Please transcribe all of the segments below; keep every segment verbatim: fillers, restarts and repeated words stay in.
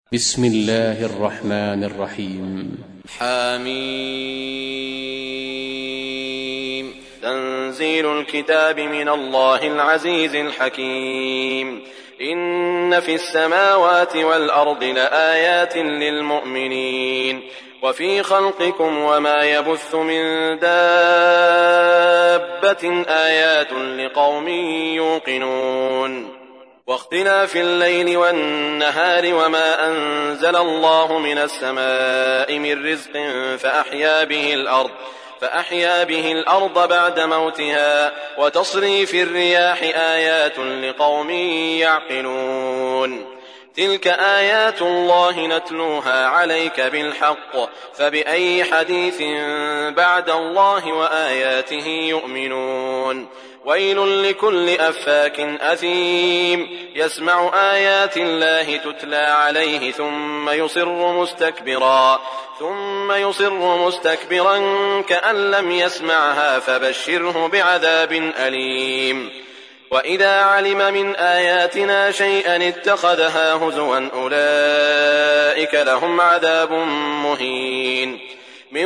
بسم الله الرحمن الرحيم. حميم. تنزيل الكتاب من الله العزيز الحكيم. إن في السماوات والأرض لآيات للمؤمنين وفي خلقكم وما يبث من دابة آيات لقوم يوقنون. واختلاف الليل والنهار وما أنزل الله من السماء من رزق فأحيا به الأرض فأحيا به الأرض بعد موتها وتصريف الرياح آيات لقوم يعقلون. تلك آيات الله نتلوها عليك بالحق فبأي حديث بعد الله وآياته يؤمنون. ويل لكل أفاك أثيم يسمع آيات الله تتلى عليه ثم يصر مستكبرا ثم يصر مستكبرا كأن لم يسمعها فبشره بعذاب أليم. وإذا علم من آياتنا شيئا اتخذها هزوا أولئك لهم عذاب مهين من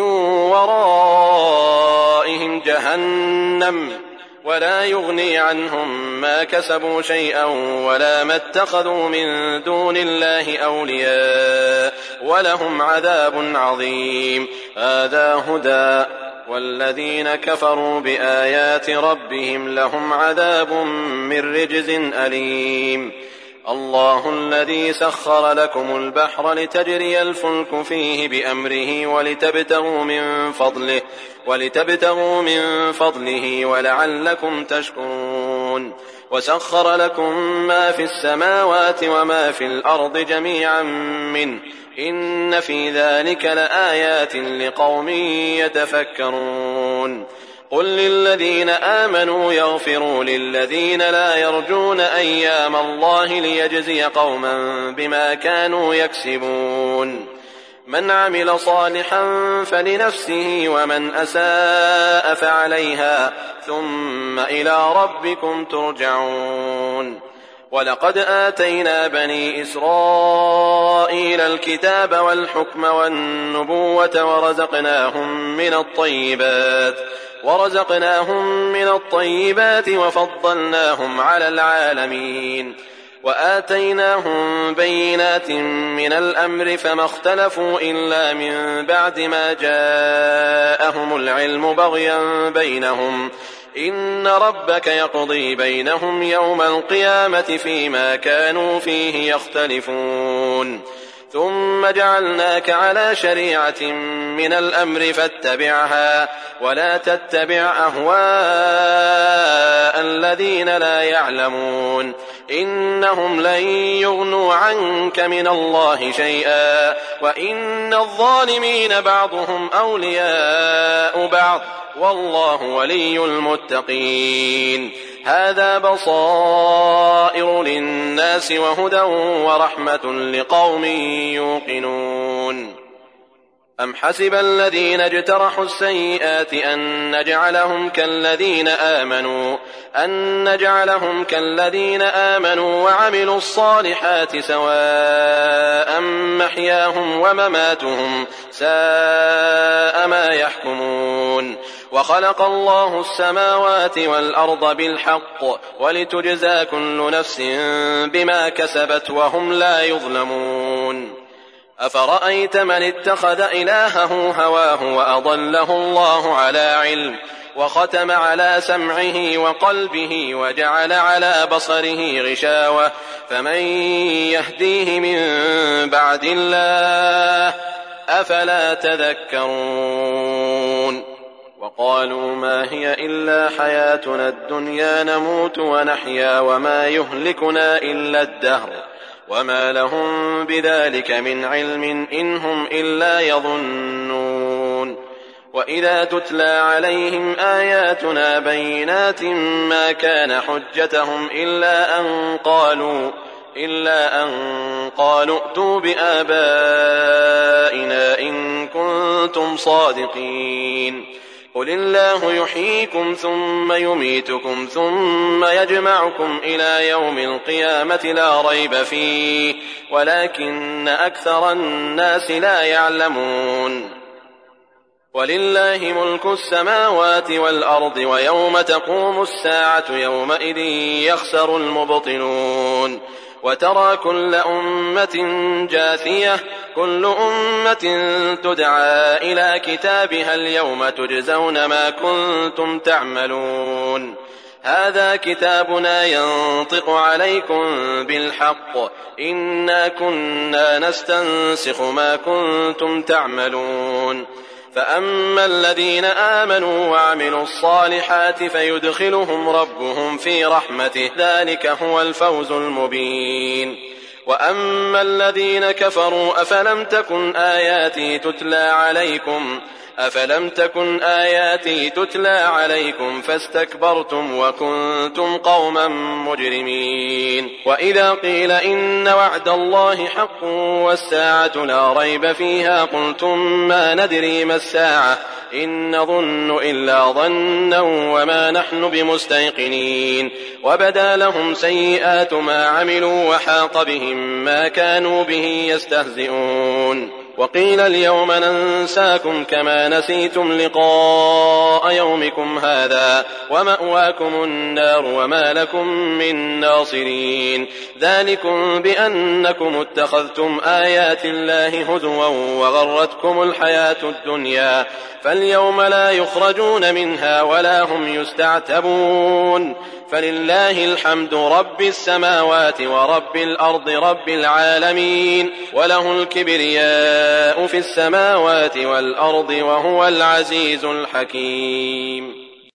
ورائهم جهنم ولا يغني عنهم ما كسبوا شيئا ولا ما اتخذوا من دون الله أولياء ولهم عذاب عظيم. هذا هدى والذين كفروا بآيات ربهم لهم عذاب من رجز أليم. الله الذي سخر لكم البحر لتجري الفلك فيه بأمره ولتبتغوا من فضله ولتبتغوا من فضله ولعلكم تشكرون. وسخر لكم ما في السماوات وما في الأرض جميعا منه إن في ذلك لآيات لقوم يتفكرون. قل للذين آمنوا يغفروا للذين لا يرجون أيام الله ليجزي قوما بما كانوا يكسبون. من عمل صالحا فلنفسه ومن أساء فعليها ثم إلى ربكم ترجعون. ولقد آتينا بني إسرائيل الكتاب والحكم والنبوة ورزقناهم من الطيبات ورزقناهم من الطيبات وفضلناهم على العالمين. وآتيناهم بينات من الأمر فما اختلفوا إلا من بعد ما جاءهم العلم بغيا بينهم إن ربك يقضي بينهم يوم القيامة فيما كانوا فيه يختلفون. ثم جعلناك على شريعة من الأمر فاتبعها ولا تتبع أهواء الذين لا يعلمون إنهم لن يغنوا عنك من الله شيئا وإن الظالمين بعضهم أولياء بعض والله ولي المتقين. هذا بصائر للناس وهدى ورحمة لقوم يوقنون. أم حسب الذين اجترحوا السيئات أن نجعلهم كالذين آمنوا أن نجعلهم كالذين آمنوا وعملوا الصالحات سواء محياهم ومماتهم ساء ما يحكمون. وخلق الله السماوات والأرض بالحق ولتجزى كل نفس بما كسبت وهم لا يظلمون. أفرأيت من اتخذ إلهه هواه وأضله الله على علم وختم على سمعه وقلبه وجعل على بصره غشاوة فمن يهديه من بعد الله أفلا تذكرون. وقالوا ما هي إلا حياتنا الدنيا نموت ونحيا وما يهلكنا إلا الدهر وما لهم بذلك من علم إن هم إلا يظنون. وإذا تتلى عليهم آياتنا بينات ما كان حجتهم إلا أن قالوا إلا أن قالوا ائتوا بآبائنا إن كنتم صادقين. قل الله يحييكم ثم يميتكم ثم يجمعكم إلى يوم القيامة لا ريب فيه ولكن أكثر الناس لا يعلمون. ولله ملك السماوات والأرض ويوم تقوم الساعة يومئذ يخسر المبطلون. وترى كل أمة جاثية كل أمة تدعى إلى كتابها اليوم تجزون ما كنتم تعملون. هذا كتابنا ينطق عليكم بالحق إنا كنا نستنسخ ما كنتم تعملون. فأما الذين آمنوا وعملوا الصالحات فيدخلهم ربهم في رحمته ذلك هو الفوز المبين. وأما الذين كفروا أفلم تكن آياتي تتلى عليكم أفلم تكن آياتي تتلى عليكم فاستكبرتم وكنتم قوما مجرمين. وإذا قيل إن وعد الله حق والساعة لا ريب فيها قلتم ما ندري ما الساعة إن نظن إلا ظنا وما نحن بمستيقنين. وبدا لهم سيئات ما عملوا وحاق بهم ما كانوا به يستهزئون. وقيل اليوم ننساكم كما نسيتم لقاء يومكم هذا ومأواكم النار وما لكم من ناصرين. ذلكم بأنكم اتخذتم آيات الله هزوا وغرتكم الحياة الدنيا فاليوم لا يخرجون منها ولا هم يستعتبون. فلله الحمد رب السماوات ورب الأرض رب العالمين وله الكبرياء في السماوات والأرض وهو العزيز الحكيم.